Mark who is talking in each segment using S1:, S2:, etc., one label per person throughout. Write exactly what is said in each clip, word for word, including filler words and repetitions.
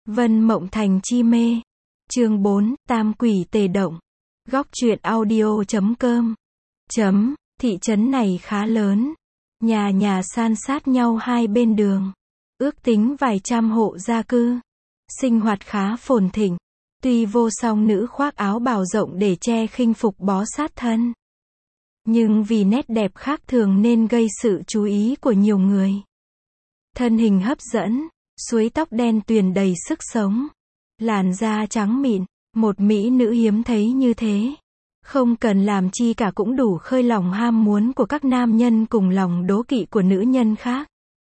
S1: Vân Mộng Thành chi mê. Chương bốn, Tam quỷ tề động. Góc truyện audio chấm com. Chấm, thị trấn này khá lớn. Nhà nhà san sát nhau hai bên đường. Ước tính vài trăm hộ gia cư. Sinh hoạt khá phồn thịnh. Tuy vô song nữ khoác áo bào rộng để che khinh phục bó sát thân. Nhưng vì nét đẹp khác thường nên gây sự chú ý của nhiều người. Thân hình hấp dẫn, suối tóc đen tuyền đầy sức sống. Làn da trắng mịn, một mỹ nữ hiếm thấy như thế. Không cần làm chi cả cũng đủ khơi lòng ham muốn của các nam nhân cùng lòng đố kỵ của nữ nhân khác.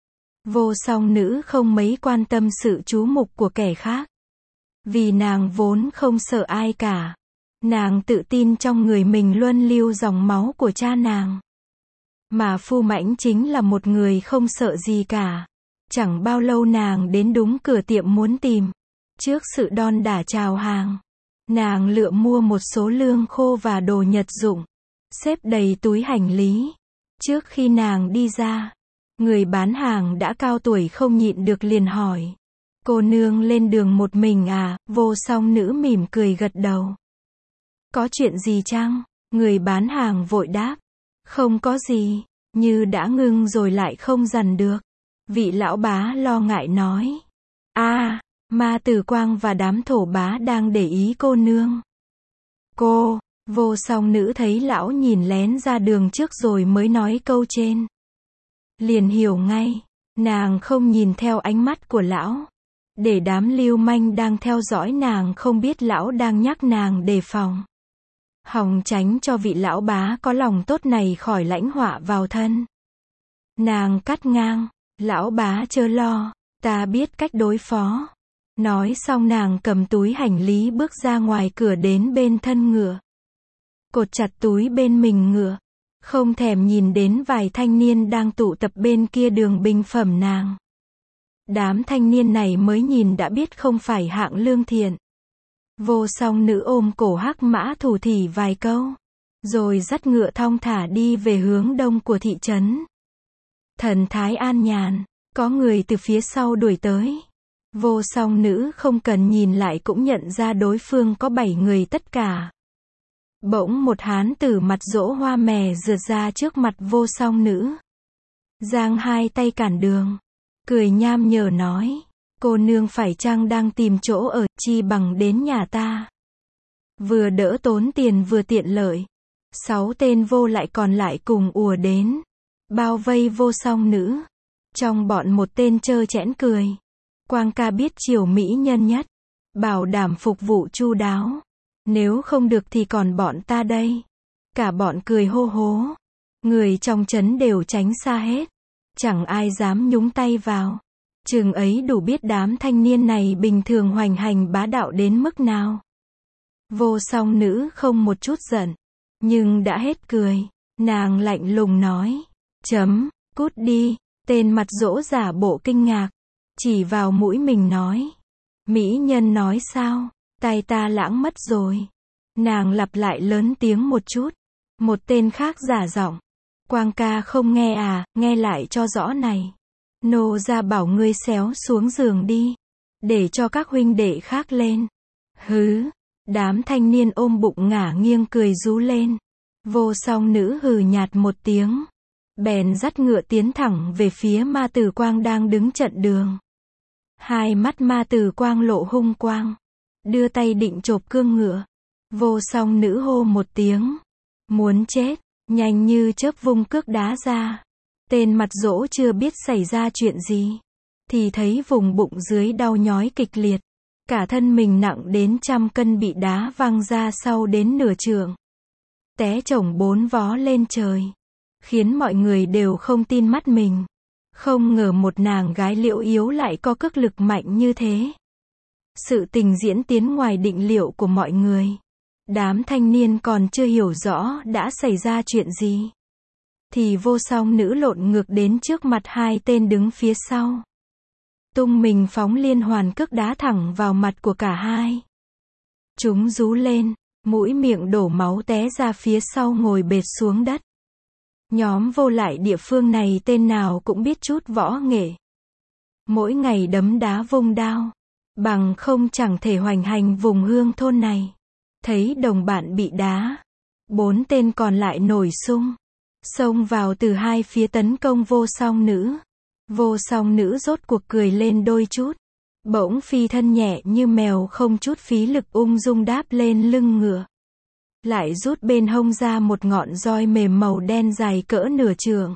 S1: Vô song nữ không mấy quan tâm sự chú mục của kẻ khác. Vì nàng vốn không sợ ai cả. Nàng tự tin trong người mình luân lưu dòng máu của cha nàng. Mà Phu Mãnh chính là một người không sợ gì cả. Chẳng bao lâu nàng đến đúng cửa tiệm muốn tìm. Trước sự đon đả chào hàng, nàng lựa mua một số lương khô và đồ nhật dụng, xếp đầy túi hành lý. Trước khi nàng đi ra, người bán hàng đã cao tuổi không nhịn được liền hỏi. Cô nương lên đường một mình à? Vô song nữ mỉm cười gật đầu. Có chuyện gì chăng? Người bán hàng vội đáp. Không có gì, như đã ngưng rồi lại không dằn được. Vị lão bá lo ngại nói. À, Ma Tử Quang và đám thổ bá đang để ý cô nương. Cô, vô song nữ thấy lão nhìn lén ra đường trước rồi mới nói câu trên. Liền hiểu ngay, nàng không nhìn theo ánh mắt của lão. Để đám lưu manh đang theo dõi nàng không biết lão đang nhắc nàng đề phòng. Hòng tránh cho vị lão bá có lòng tốt này khỏi lãnh họa vào thân. Nàng cắt ngang, lão bá chớ lo, ta biết cách đối phó. Nói xong nàng cầm túi hành lý bước ra ngoài cửa đến bên thân ngựa. Cột chặt túi bên mình ngựa. Không thèm nhìn đến vài thanh niên đang tụ tập bên kia đường bình phẩm nàng. Đám thanh niên này mới nhìn đã biết không phải hạng lương thiện. Vô song nữ ôm cổ hắc mã thủ thỉ vài câu. Rồi dắt ngựa thong thả đi về hướng đông của thị trấn. Thần thái an nhàn, có người từ phía sau đuổi tới. Vô song nữ không cần nhìn lại cũng nhận ra đối phương có bảy người tất cả. Bỗng một hán tử mặt rỗ hoa mè rượt ra trước mặt vô song nữ. Giang hai tay cản đường. Cười nham nhở nói. Cô nương phải chăng đang tìm chỗ ở, chi bằng đến nhà ta. Vừa đỡ tốn tiền vừa tiện lợi. Sáu tên vô lại còn lại cùng ùa đến. Bao vây vô song nữ. Trong bọn một tên trơ trẽn cười. Quang ca biết chiều mỹ nhân nhất. Bảo đảm phục vụ chu đáo. Nếu không được thì còn bọn ta đây. Cả bọn cười hô hố. Người trong trấn đều tránh xa hết. Chẳng ai dám nhúng tay vào. Chừng ấy đủ biết đám thanh niên này bình thường hoành hành bá đạo đến mức nào. Vô song nữ không một chút giận. Nhưng đã hết cười. Nàng lạnh lùng nói. Chấm, cút đi. Tên mặt rỗ giả bộ kinh ngạc. Chỉ vào mũi mình nói. Mỹ nhân nói sao? Tai ta lãng mất rồi. Nàng lặp lại lớn tiếng một chút. Một tên khác giả giọng. Quang ca không nghe à, nghe lại cho rõ này. Nô ra bảo ngươi xéo xuống giường đi. Để cho các huynh đệ khác lên. Hứ. Đám thanh niên ôm bụng ngả nghiêng cười rú lên. Vô song nữ hừ nhạt một tiếng. Bèn dắt ngựa tiến thẳng về phía Ma Tử Quang đang đứng chặn đường. Hai mắt Ma Tử Quang lộ hung quang. Đưa tay định chộp cương ngựa. Vô song nữ hô một tiếng. Muốn chết. Nhanh như chớp vung cước đá ra. Tên mặt rỗ chưa biết xảy ra chuyện gì. Thì thấy vùng bụng dưới đau nhói kịch liệt. Cả thân mình nặng đến trăm cân bị đá văng ra sau đến nửa trượng. Té chổng bốn vó lên trời. Khiến mọi người đều không tin mắt mình. Không ngờ một nàng gái liễu yếu lại có cước lực mạnh như thế. Sự tình diễn tiến ngoài định liệu của mọi người. Đám thanh niên còn chưa hiểu rõ đã xảy ra chuyện gì. Thì vô song nữ lộn ngược đến trước mặt hai tên đứng phía sau. Tung mình phóng liên hoàn cước đá thẳng vào mặt của cả hai. Chúng rú lên, mũi miệng đổ máu té ra phía sau ngồi bệt xuống đất. Nhóm vô lại địa phương này tên nào cũng biết chút võ nghệ. Mỗi ngày đấm đá vung đao. bằng không chẳng thể hoành hành vùng hương thôn này. Thấy đồng bạn bị đá, bốn tên còn lại nổi sung, xông vào từ hai phía tấn công vô song nữ. Vô song nữ rốt cuộc cười lên đôi chút, bỗng phi thân nhẹ như mèo không chút phí lực ung dung đáp lên lưng ngựa. Lại rút bên hông ra một ngọn roi mềm màu đen dài cỡ nửa trượng.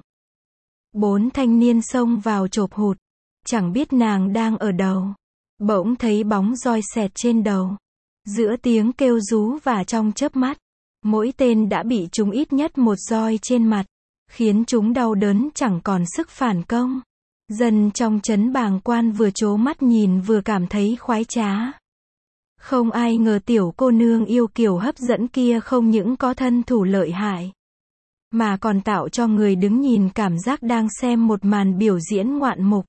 S1: Bốn thanh niên xông vào chộp hụt, chẳng biết nàng đang ở đâu. Bỗng thấy bóng roi xẹt trên đầu. Giữa tiếng kêu rú và trong chớp mắt, mỗi tên đã bị trúng ít nhất một roi trên mặt, khiến chúng đau đớn chẳng còn sức phản công. Dân trong trấn bàng quan vừa trố mắt nhìn vừa cảm thấy khoái trá. Không ai ngờ tiểu cô nương yêu kiều hấp dẫn kia không những có thân thủ lợi hại, mà còn tạo cho người đứng nhìn cảm giác đang xem một màn biểu diễn ngoạn mục.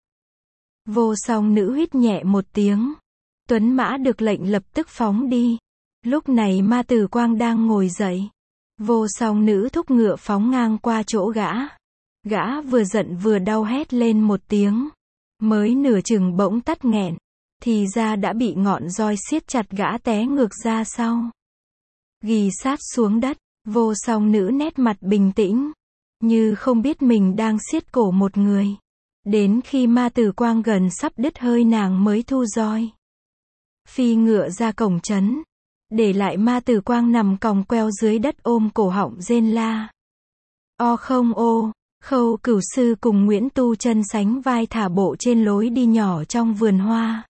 S1: Vô song nữ huýt nhẹ một tiếng. Tuấn mã được lệnh lập tức phóng đi. Lúc này Ma Tử Quang đang ngồi dậy. Vô song nữ thúc ngựa phóng ngang qua chỗ gã. Gã vừa giận vừa đau hét lên một tiếng. Mới nửa chừng bỗng tắt nghẹn. Thì ra đã bị ngọn roi siết chặt gã té ngược ra sau. Ghì sát xuống đất. Vô song nữ nét mặt bình tĩnh, như không biết mình đang siết cổ một người. Đến khi Ma Tử Quang gần sắp đứt hơi nàng mới thu roi. Phi ngựa ra cổng trấn, để lại Ma Tử Quang nằm còng queo dưới đất ôm cổ họng rên la. O không ô, Khâu Cửu Sư cùng Nguyễn Tu Chân sánh vai thả bộ trên lối đi nhỏ trong vườn hoa.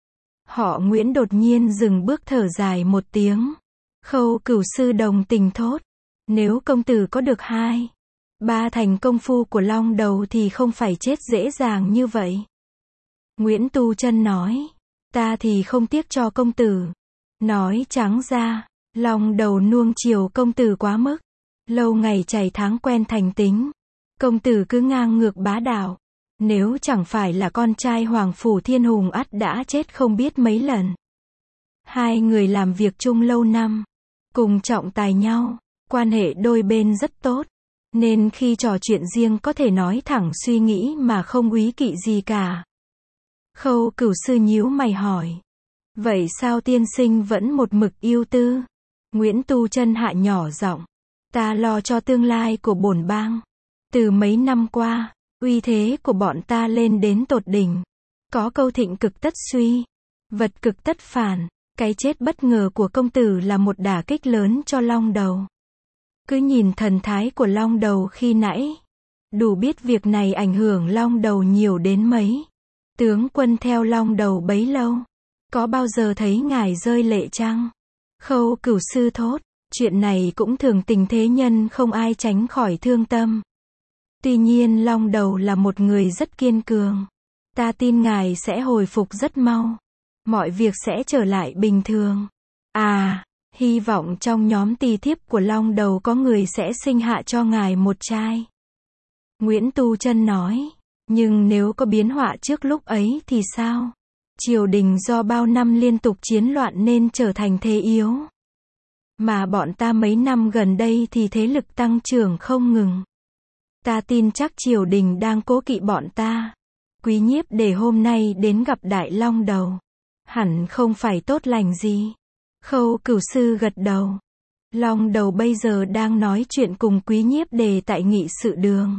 S1: Họ Nguyễn đột nhiên dừng bước thở dài một tiếng. Khâu Cửu Sư đồng tình thốt, nếu công tử có được hai, ba thành công phu của Long Đầu thì không phải chết dễ dàng như vậy. Nguyễn Tu Chân nói, ta thì không tiếc cho công tử. Nói trắng ra, Long Đầu nuông chiều công tử quá mức. Lâu ngày chảy tháng quen thành tính. Công tử cứ ngang ngược bá đạo. Nếu chẳng phải là con trai Hoàng Phủ Thiên Hùng ắt đã chết không biết mấy lần. Hai người làm việc chung lâu năm, cùng trọng tài nhau, quan hệ đôi bên rất tốt, nên khi trò chuyện riêng có thể nói thẳng suy nghĩ mà không úy kỵ gì cả. Khâu Cửu Sư nhíu mày hỏi, vậy sao tiên sinh vẫn một mực yêu tư? Nguyễn Tu Chân hạ nhỏ giọng, ta lo cho tương lai của bổn bang. Từ mấy năm qua, uy thế của bọn ta lên đến tột đỉnh. Có câu thịnh cực tất suy, vật cực tất phản. Cái chết bất ngờ của công tử là một đả kích lớn cho Long Đầu. Cứ nhìn thần thái của Long Đầu khi nãy, đủ biết việc này ảnh hưởng Long Đầu nhiều đến mấy. Tướng quân theo Long Đầu bấy lâu, có bao giờ thấy ngài rơi lệ chăng? Khâu Cửu Sư thốt, chuyện này cũng thường tình thế nhân không ai tránh khỏi thương tâm. Tuy nhiên Long Đầu là một người rất kiên cường. Ta tin ngài sẽ hồi phục rất mau. Mọi việc sẽ trở lại bình thường. À, hy vọng trong nhóm tỳ thiếp của Long Đầu có người sẽ sinh hạ cho ngài một trai. Nguyễn Tu Chân nói, nhưng nếu có biến họa trước lúc ấy thì sao? Triều đình do bao năm liên tục chiến loạn nên trở thành thế yếu. Mà bọn ta mấy năm gần đây thì thế lực tăng trưởng không ngừng. Ta tin chắc triều đình đang cố kỵ bọn ta. Quý Nhiếp để hôm nay đến gặp Đại Long Đầu, hẳn không phải tốt lành gì. Khâu Cửu Sư gật đầu. Long Đầu bây giờ đang nói chuyện cùng Quý Nhiếp đề tại nghị sự đường.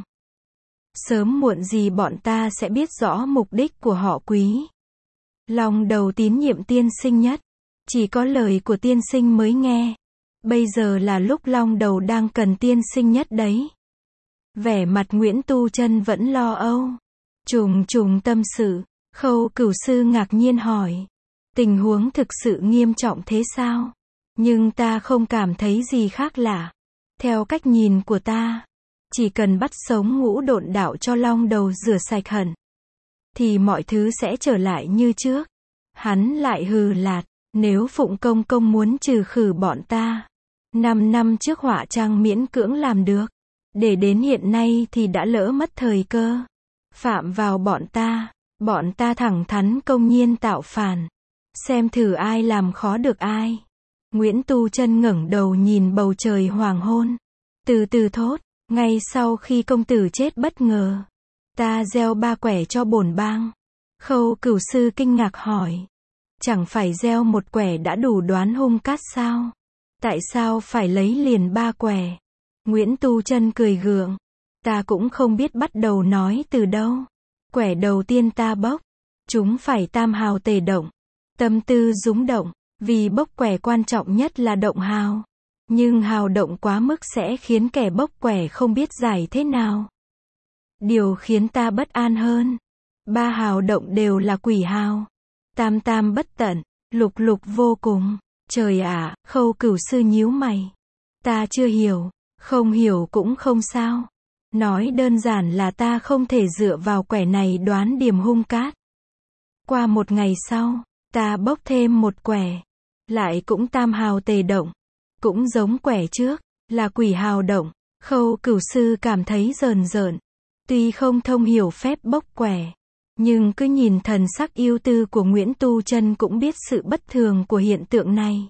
S1: Sớm muộn gì bọn ta sẽ biết rõ mục đích của họ Quý. Long Đầu tín nhiệm tiên sinh nhất. Chỉ có lời của tiên sinh mới nghe. Bây giờ là lúc Long Đầu đang cần tiên sinh nhất đấy. Vẻ mặt Nguyễn Tu Chân vẫn lo âu. Trùng trùng tâm sự. Khâu Cửu Sư ngạc nhiên hỏi, tình huống thực sự nghiêm trọng thế sao? Nhưng ta không cảm thấy gì khác lạ. Theo cách nhìn của ta, chỉ cần bắt sống Ngũ Độn Đạo cho Long Đầu rửa sạch hận, thì mọi thứ sẽ trở lại như trước. Hắn lại hừ lạt, nếu Phụng Công Công muốn trừ khử bọn ta, năm năm trước họa trang miễn cưỡng làm được. Để đến hiện nay thì đã lỡ mất thời cơ. Phạm vào bọn ta, bọn ta thẳng thắn công nhiên tạo phản. Xem thử ai làm khó được ai. Nguyễn Tu Chân ngẩng đầu nhìn bầu trời hoàng hôn. Từ từ thốt, ngay sau khi công tử chết bất ngờ, ta gieo ba quẻ cho bổn bang. Khâu Cửu Sư kinh ngạc hỏi, Chẳng phải gieo một quẻ đã đủ đoán hung cát sao? Tại sao phải lấy liền ba quẻ? Nguyễn Tu Chân cười gượng. Ta cũng không biết bắt đầu nói từ đâu. Quẻ đầu tiên ta bốc. Chúng phải tam hào tề động. Tâm tư rúng động. Vì bốc quẻ quan trọng nhất là động hào. Nhưng hào động quá mức sẽ khiến kẻ bốc quẻ không biết giải thế nào. Điều khiến ta bất an hơn. Ba hào động đều là quỷ hào. Tam tam bất tận. Lục lục vô cùng. Trời ạ, Khâu Cửu sư nhíu mày. Ta chưa hiểu. Không hiểu cũng không sao. Nói đơn giản là ta không thể dựa vào quẻ này đoán điểm hung cát. Qua một ngày sau, ta bốc thêm một quẻ. Lại cũng tam hào tề động. Cũng giống quẻ trước, là quỷ hào động. Khâu Cửu sư cảm thấy rờn rợn. Tuy không thông hiểu phép bốc quẻ, nhưng cứ nhìn thần sắc ưu tư của Nguyễn Tu Chân cũng biết sự bất thường của hiện tượng này.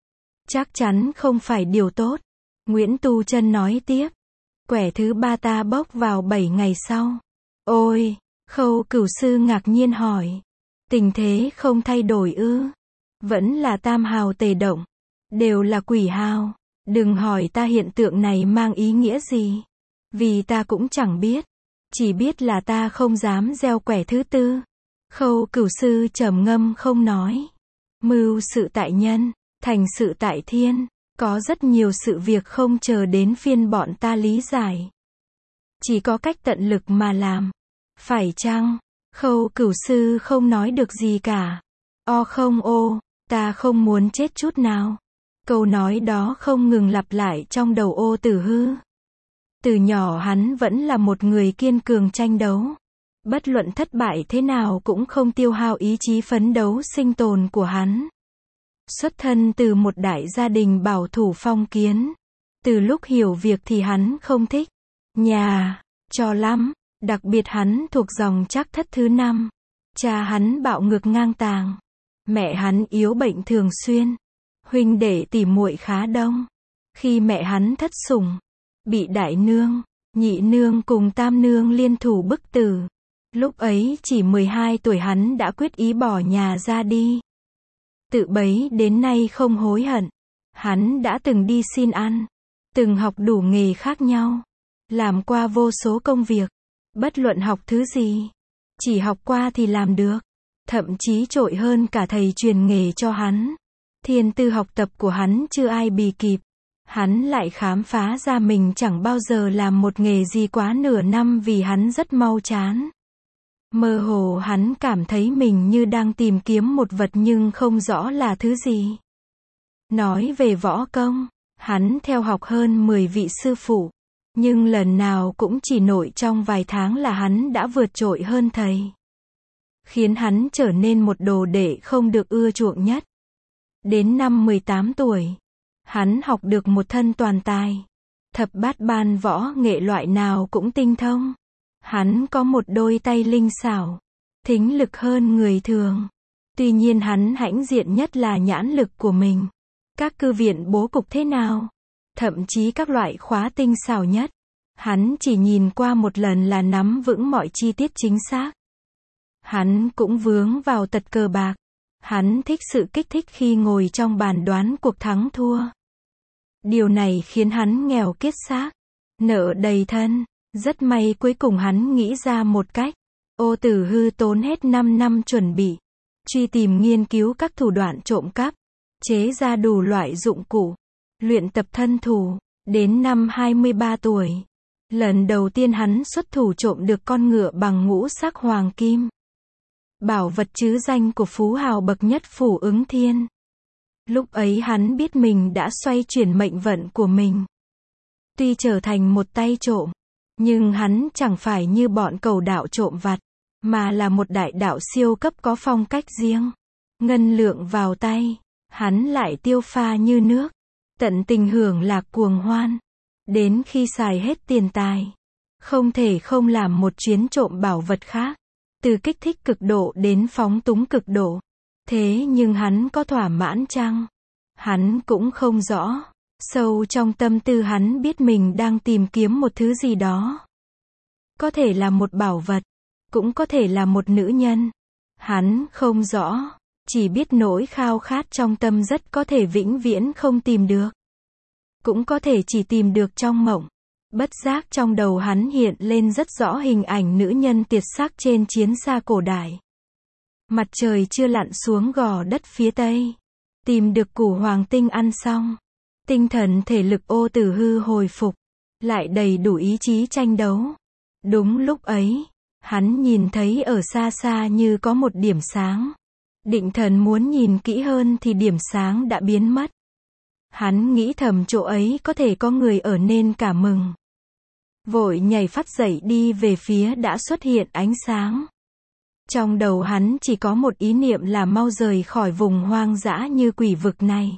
S1: Chắc chắn không phải điều tốt. Nguyễn Tu Chân nói tiếp. Quẻ thứ ba ta bốc vào bảy ngày sau. Ôi, Khâu Cửu sư ngạc nhiên hỏi. Tình thế không thay đổi ư? Vẫn là tam hào tề động. Đều là quỷ hào. Đừng hỏi ta hiện tượng này mang ý nghĩa gì. Vì ta cũng chẳng biết. Chỉ biết là ta không dám gieo quẻ thứ tư. Khâu Cửu sư trầm ngâm không nói. Mưu sự tại nhân, thành sự tại thiên. Có rất nhiều sự việc không chờ đến phiên bọn ta lý giải. Chỉ có cách tận lực mà làm. Phải chăng? Khâu Cửu sư không nói được gì cả. O không ô, ta không muốn chết chút nào. Câu nói đó không ngừng lặp lại trong đầu Ô Tử Hư. Từ nhỏ hắn vẫn là một người kiên cường tranh đấu. Bất luận thất bại thế nào cũng không tiêu hao ý chí phấn đấu sinh tồn của hắn. Xuất thân từ một đại gia đình bảo thủ phong kiến. Từ lúc hiểu việc thì hắn không thích nhà cho lắm. Đặc biệt hắn thuộc dòng Trác Thất thứ năm. Cha hắn bạo ngược ngang tàng. Mẹ hắn yếu bệnh thường xuyên. Huynh đệ tỉ muội khá đông. Khi mẹ hắn thất sủng, bị đại nương, nhị nương cùng tam nương liên thủ bức tử. Lúc ấy chỉ mười hai tuổi hắn đã quyết ý bỏ nhà ra đi. Tự bấy đến nay không hối hận. Hắn đã từng đi xin ăn, từng học đủ nghề khác nhau, làm qua vô số công việc. Bất luận học thứ gì, chỉ học qua thì làm được. Thậm chí trội hơn cả thầy truyền nghề cho hắn. Thiên tư học tập của hắn chưa ai bì kịp. Hắn lại khám phá ra mình chẳng bao giờ làm một nghề gì quá nửa năm vì hắn rất mau chán. Mơ hồ hắn cảm thấy mình như đang tìm kiếm một vật nhưng không rõ là thứ gì. Nói về võ công, hắn theo học hơn mười vị sư phụ. Nhưng lần nào cũng chỉ nội trong vài tháng là hắn đã vượt trội hơn thầy. Khiến hắn trở nên một đồ đệ không được ưa chuộng nhất. Đến năm mười tám tuổi, hắn học được một thân toàn tài. Thập bát ban võ nghệ loại nào cũng tinh thông. Hắn có một đôi tay linh xảo, thính lực hơn người thường. Tuy nhiên hắn hãnh diện nhất là nhãn lực của mình. Các cư viện bố cục thế nào, thậm chí các loại khóa tinh xảo nhất, hắn chỉ nhìn qua một lần là nắm vững mọi chi tiết chính xác. Hắn cũng vướng vào tật cờ bạc. Hắn thích sự kích thích khi ngồi trong bàn đoán cuộc thắng thua. Điều này khiến hắn nghèo kiết xác, nợ đầy thân. Rất may cuối cùng hắn nghĩ ra một cách. Ô Tử Hư tốn hết năm năm chuẩn bị, truy tìm nghiên cứu các thủ đoạn trộm cắp, chế ra đủ loại dụng cụ, luyện tập thân thủ. Đến năm hai mươi ba tuổi, lần đầu tiên hắn xuất thủ trộm được con ngựa bằng ngũ sắc hoàng kim. Bảo vật trứ danh của phú hào bậc nhất Phủ Ứng Thiên. Lúc ấy hắn biết mình đã xoay chuyển mệnh vận của mình. Tuy trở thành một tay trộm, nhưng hắn chẳng phải như bọn cầu đạo trộm vặt, mà là một đại đạo siêu cấp có phong cách riêng. Ngân lượng vào tay, hắn lại tiêu pha như nước, tận tình hưởng lạc cuồng hoan. Đến khi xài hết tiền tài, không thể không làm một chuyến trộm bảo vật khác. Từ kích thích cực độ đến phóng túng cực độ. Thế nhưng hắn có thỏa mãn chăng? Hắn cũng không rõ. Sâu trong tâm tư hắn biết mình đang tìm kiếm một thứ gì đó. Có thể là một bảo vật, cũng có thể là một nữ nhân. Hắn không rõ. Chỉ biết nỗi khao khát trong tâm rất có thể vĩnh viễn không tìm được. Cũng có thể chỉ tìm được trong mộng. Bất giác trong đầu hắn hiện lên rất rõ hình ảnh nữ nhân tuyệt sắc trên chiến xa cổ đại. Mặt trời chưa lặn xuống gò đất phía tây. Tìm được củ hoàng tinh ăn xong. Tinh thần thể lực ô tử hư hồi phục. Lại đầy đủ ý chí tranh đấu. Đúng lúc ấy, hắn nhìn thấy ở xa xa như có một điểm sáng. Định thần muốn nhìn kỹ hơn thì điểm sáng đã biến mất. Hắn nghĩ thầm chỗ ấy có thể có người ở nên cả mừng. Vội nhảy phắt dậy đi về phía đã xuất hiện ánh sáng. Trong đầu hắn chỉ có một ý niệm là mau rời khỏi vùng hoang dã như quỷ vực này.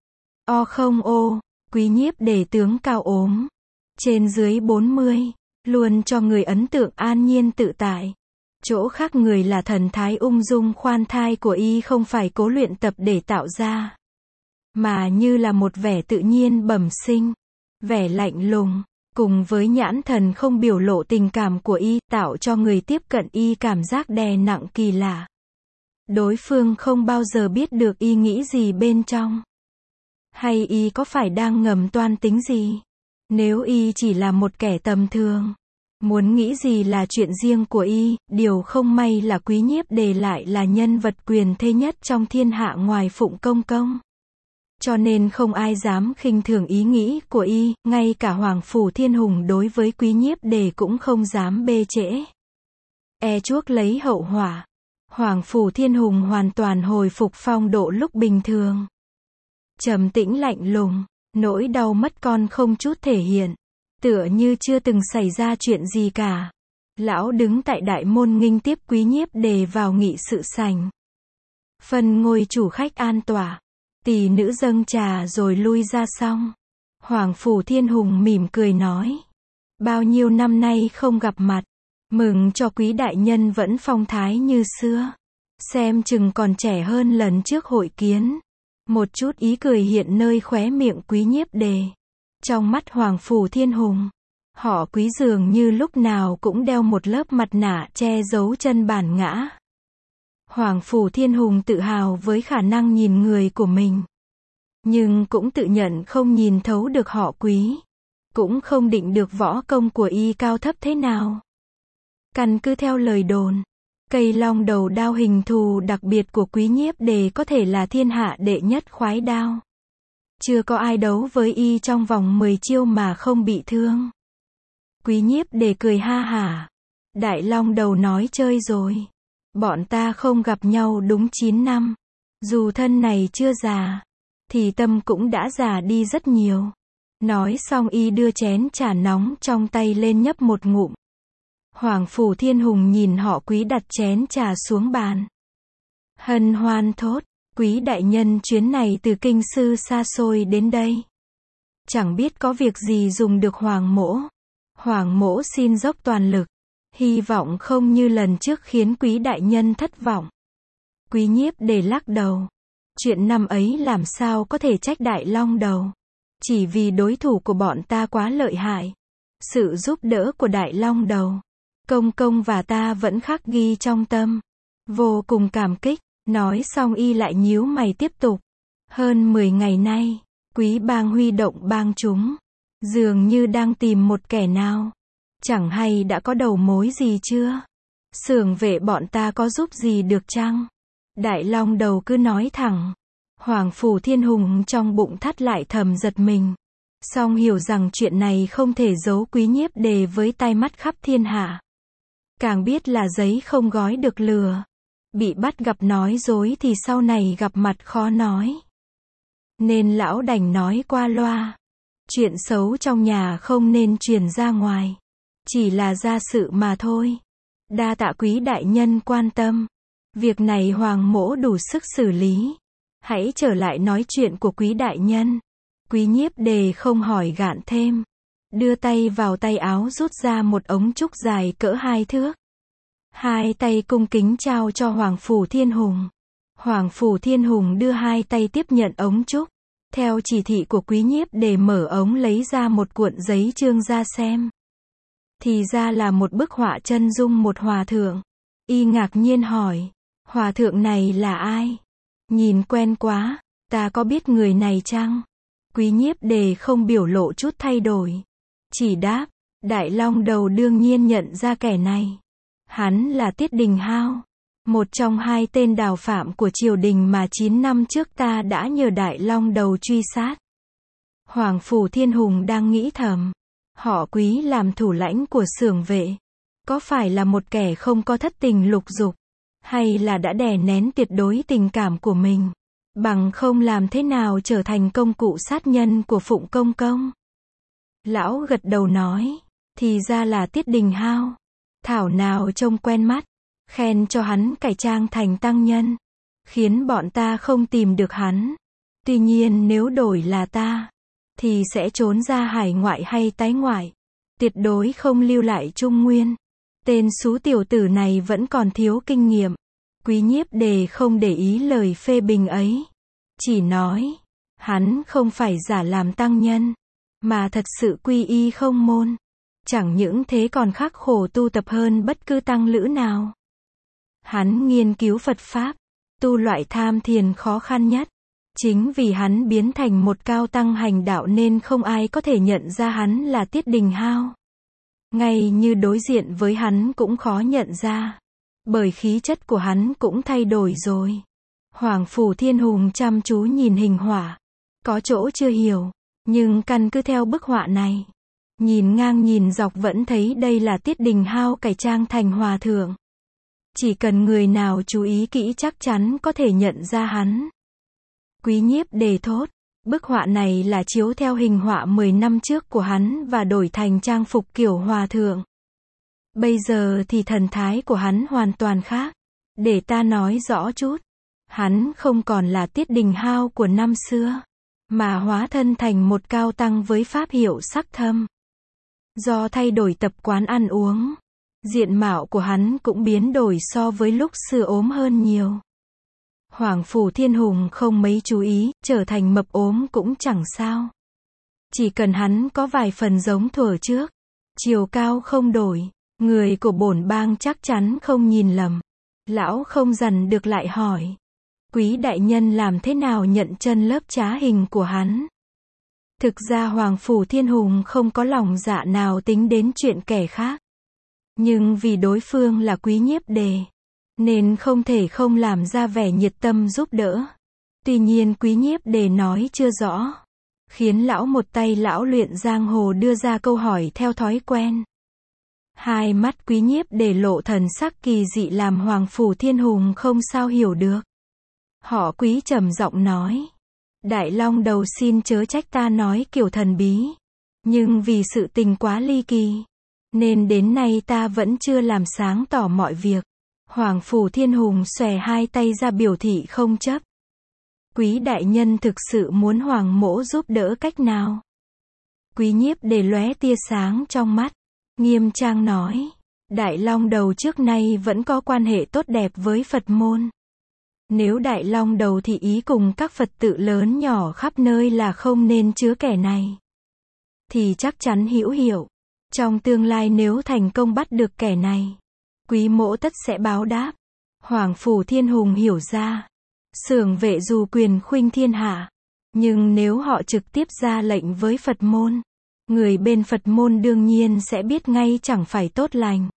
S1: O không ô, Quý Nhiếp Đề tướng cao ốm. Trên dưới bốn mươi, luôn cho người ấn tượng an nhiên tự tại. Chỗ khác người là thần thái ung dung khoan thai của y không phải cố luyện tập để tạo ra. Mà như là một vẻ tự nhiên bẩm sinh. Vẻ lạnh lùng, cùng với nhãn thần không biểu lộ tình cảm của y, tạo cho người tiếp cận y cảm giác đè nặng kỳ lạ. Đối phương không bao giờ biết được y nghĩ gì bên trong. Hay y có phải đang ngầm toan tính gì? Nếu y chỉ là một kẻ tầm thường, muốn nghĩ gì là chuyện riêng của y, điều không may là Quý Nhiếp Đề lại là nhân vật quyền thế nhất trong thiên hạ ngoài Phụng Công Công. Cho nên không ai dám khinh thường ý nghĩ của y, ngay cả Hoàng Phủ Thiên Hùng đối với Quý Nhiếp Đề cũng không dám bê trễ. E chuốc lấy hậu họa. Hoàng Phủ Thiên Hùng hoàn toàn hồi phục phong độ lúc bình thường. Trầm tĩnh lạnh lùng, nỗi đau mất con không chút thể hiện. Tựa như chưa từng xảy ra chuyện gì cả. Lão đứng tại đại môn nghênh tiếp Quý Nhiếp Đề vào nghị sự sảnh. Phần ngồi chủ khách an tọa. Tỷ nữ dâng trà rồi lui ra xong. Hoàng Phủ Thiên Hùng mỉm cười nói. Bao nhiêu năm nay không gặp mặt. Mừng cho Quý đại nhân vẫn phong thái như xưa. Xem chừng còn trẻ hơn lần trước hội kiến. Một chút ý cười hiện nơi khóe miệng Quý Nhiếp Đề. Trong mắt Hoàng Phủ Thiên Hùng, họ Quý dường như lúc nào cũng đeo một lớp mặt nạ che giấu chân bản ngã. Hoàng Phủ Thiên Hùng tự hào với khả năng nhìn người của mình. Nhưng cũng tự nhận không nhìn thấu được họ Quý. Cũng không định được võ công của y cao thấp thế nào. Căn cứ theo lời đồn, cây long đầu đao hình thù đặc biệt của Quý Nhiếp Đề có thể là thiên hạ đệ nhất khoái đao. Chưa có ai đấu với y trong vòng mười chiêu mà không bị thương. Quý Nhiếp Đề cười ha hả. Đại long đầu nói chơi rồi. Bọn ta không gặp nhau đúng chín năm. Dù thân này chưa già, thì tâm cũng đã già đi rất nhiều. Nói xong y đưa chén trà nóng trong tay lên nhấp một ngụm. Hoàng Phủ Thiên Hùng nhìn họ Quý đặt chén trà xuống bàn. Hân hoan thốt. Quý đại nhân chuyến này từ kinh sư xa xôi đến đây. Chẳng biết có việc gì dùng được Hoàng mỗ. Hoàng mỗ xin dốc toàn lực. Hy vọng không như lần trước khiến Quý đại nhân thất vọng. Quý Nhiếp Đề lắc đầu. Chuyện năm ấy làm sao có thể trách Đại Long Đầu. Chỉ vì đối thủ của bọn ta quá lợi hại. Sự giúp đỡ của Đại Long Đầu, Công Công và ta vẫn khắc ghi trong tâm. Vô cùng cảm kích. Nói xong y lại nhíu mày tiếp tục. Hơn mười ngày nay, Quý bang huy động bang chúng. Dường như đang tìm một kẻ nào. Chẳng hay đã có đầu mối gì chưa? Xưởng vệ bọn ta có giúp gì được chăng? Đại Long Đầu cứ nói thẳng. Hoàng Phủ Thiên Hùng trong bụng thắt lại thầm giật mình. Song hiểu rằng chuyện này không thể giấu Quý Nhiếp Đề với tai mắt khắp thiên hạ. Càng biết là giấy không gói được lừa. Bị bắt gặp nói dối thì sau này gặp mặt khó nói. Nên lão đành nói qua loa. Chuyện xấu trong nhà không nên truyền ra ngoài. Chỉ là gia sự mà thôi. Đa tạ Quý đại nhân quan tâm. Việc này Hoàng mỗ đủ sức xử lý. Hãy trở lại nói chuyện của Quý đại nhân. Quý Nhiếp Đề không hỏi gạn thêm. Đưa tay vào tay áo rút ra một ống trúc dài cỡ hai thước. Hai tay cung kính trao cho Hoàng Phủ Thiên Hùng. Hoàng Phủ Thiên Hùng đưa hai tay tiếp nhận ống trúc. Theo chỉ thị của Quý Nhiếp Đề mở ống lấy ra một cuộn giấy chương ra xem. Thì ra là một bức họa chân dung một hòa thượng. Y ngạc nhiên hỏi. Hòa thượng này là ai? Nhìn quen quá, ta có biết người này chăng? Quý Nhiếp Đề không biểu lộ chút thay đổi. Chỉ đáp, Đại Long Đầu đương nhiên nhận ra kẻ này. Hắn là Tiết Đình Hao, một trong hai tên đào phạm của triều đình mà chín năm trước ta đã nhờ Đại Long Đầu truy sát. Hoàng Phủ Thiên Hùng đang nghĩ thầm, họ Quý làm thủ lãnh của xưởng vệ, có phải là một kẻ không có thất tình lục dục, hay là đã đè nén tuyệt đối tình cảm của mình, bằng không làm thế nào trở thành công cụ sát nhân của Phụng Công Công. Lão gật đầu nói, thì ra là Tiết Đình Hao, thảo nào trông quen mắt, khen cho hắn cải trang thành tăng nhân, khiến bọn ta không tìm được hắn. Tuy nhiên nếu đổi là ta, thì sẽ trốn ra hải ngoại hay tái ngoại, tuyệt đối không lưu lại Trung Nguyên. Tên xú tiểu tử này vẫn còn thiếu kinh nghiệm. Quý Nhiếp Đề không để ý lời phê bình ấy, chỉ nói, hắn không phải giả làm tăng nhân, mà thật sự quy y không môn. Chẳng những thế còn khắc khổ tu tập hơn bất cứ tăng lữ nào. Hắn nghiên cứu Phật Pháp, tu loại tham thiền khó khăn nhất. Chính vì hắn biến thành một cao tăng hành đạo nên không ai có thể nhận ra hắn là Tiết Đình Hao. Ngay như đối diện với hắn cũng khó nhận ra, bởi khí chất của hắn cũng thay đổi rồi. Hoàng Phủ Thiên Hùng chăm chú nhìn hình họa, có chỗ chưa hiểu, nhưng căn cứ theo bức họa này, nhìn ngang nhìn dọc vẫn thấy đây là Tiết Đình Hao cải trang thành hòa thượng. Chỉ cần người nào chú ý kỹ chắc chắn có thể nhận ra hắn. Quý Nhiếp Đề thốt, bức họa này là chiếu theo hình họa mười năm trước của hắn và đổi thành trang phục kiểu hòa thượng. Bây giờ thì thần thái của hắn hoàn toàn khác. Để ta nói rõ chút. Hắn không còn là Tiết Đình Hao của năm xưa, mà hóa thân thành một cao tăng với pháp hiệu sắc thâm. Do thay đổi tập quán ăn uống, diện mạo của hắn cũng biến đổi so với lúc xưa ốm hơn nhiều. Hoàng Phủ Thiên Hùng không mấy chú ý, trở thành mập ốm cũng chẳng sao. Chỉ cần hắn có vài phần giống thuở trước, chiều cao không đổi, người của bổn bang chắc chắn không nhìn lầm. Lão không dằn được lại hỏi, Quý đại nhân làm thế nào nhận chân lớp trá hình của hắn? Thực ra Hoàng Phủ Thiên Hùng không có lòng dạ nào tính đến chuyện kẻ khác. Nhưng vì đối phương là Quý Nhiếp Đề, nên không thể không làm ra vẻ nhiệt tâm giúp đỡ. Tuy nhiên Quý Nhiếp Đề nói chưa rõ, khiến lão một tay lão luyện giang hồ đưa ra câu hỏi theo thói quen. Hai mắt Quý Nhiếp Đề lộ thần sắc kỳ dị làm Hoàng Phủ Thiên Hùng không sao hiểu được. Họ Quý trầm giọng nói, Đại Long Đầu xin chớ trách ta nói kiểu thần bí, nhưng vì sự tình quá ly kỳ, nên đến nay ta vẫn chưa làm sáng tỏ mọi việc. Hoàng Phủ Thiên Hùng xòe hai tay ra biểu thị không chấp. Quý đại nhân thực sự muốn Hoàng mỗ giúp đỡ cách nào? Quý Nhiếp Đề lóe tia sáng trong mắt, nghiêm trang nói, Đại Long Đầu trước nay vẫn có quan hệ tốt đẹp với Phật môn. Nếu Đại Long Đầu thì ý cùng các Phật tự lớn nhỏ khắp nơi là không nên chứa kẻ này, thì chắc chắn hữu hiệu. Trong tương lai nếu thành công bắt được kẻ này, Quý mỗ tất sẽ báo đáp. Hoàng Phủ Thiên Hùng hiểu ra, xưởng vệ dù quyền khuynh thiên hạ, nhưng nếu họ trực tiếp ra lệnh với Phật môn, người bên Phật môn đương nhiên sẽ biết ngay chẳng phải tốt lành,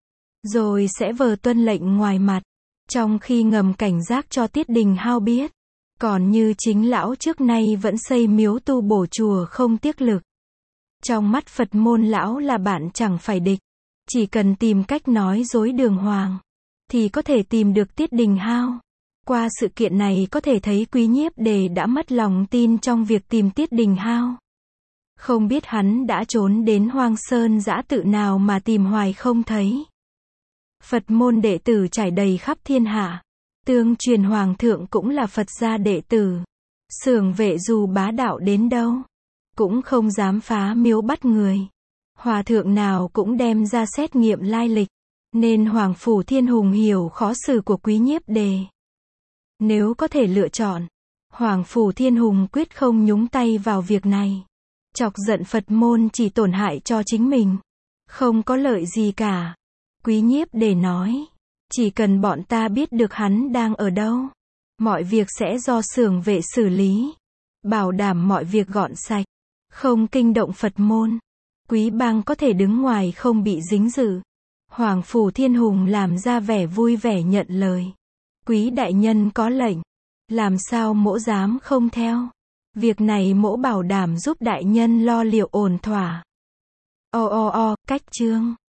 S1: rồi sẽ vờ tuân lệnh ngoài mặt, trong khi ngầm cảnh giác cho Tiết Đình Hao biết. Còn như chính lão trước nay vẫn xây miếu tu bổ chùa không tiếc lực. Trong mắt Phật môn lão là bạn chẳng phải địch. Chỉ cần tìm cách nói dối đường hoàng, thì có thể tìm được Tiết Đình Hao. Qua sự kiện này có thể thấy Quý Nhiếp Đề đã mất lòng tin trong việc tìm Tiết Đình Hao. Không biết hắn đã trốn đến hoang sơn dã tự nào mà tìm hoài không thấy. Phật môn đệ tử trải đầy khắp thiên hạ. Tương truyền hoàng thượng cũng là Phật gia đệ tử. Xưởng vệ dù bá đạo đến đâu, cũng không dám phá miếu bắt người. Hòa thượng nào cũng đem ra xét nghiệm lai lịch, nên Hoàng Phủ Thiên Hùng hiểu khó xử của Quý Nhiếp Đề. Nếu có thể lựa chọn, Hoàng Phủ Thiên Hùng quyết không nhúng tay vào việc này. Chọc giận Phật môn chỉ tổn hại cho chính mình, không có lợi gì cả. Quý Nhiếp Đề nói, chỉ cần bọn ta biết được hắn đang ở đâu, Mọi việc sẽ do xưởng vệ xử lý. Bảo đảm mọi việc gọn sạch. Không kinh động Phật môn. Quý bang có thể đứng ngoài không bị dính dự. Hoàng Phủ Thiên Hùng làm ra vẻ vui vẻ nhận lời. Quý đại nhân có lệnh. Làm sao mỗ dám không theo. Việc này mỗ bảo đảm giúp đại nhân lo liệu ổn thỏa. O o o, cách chương.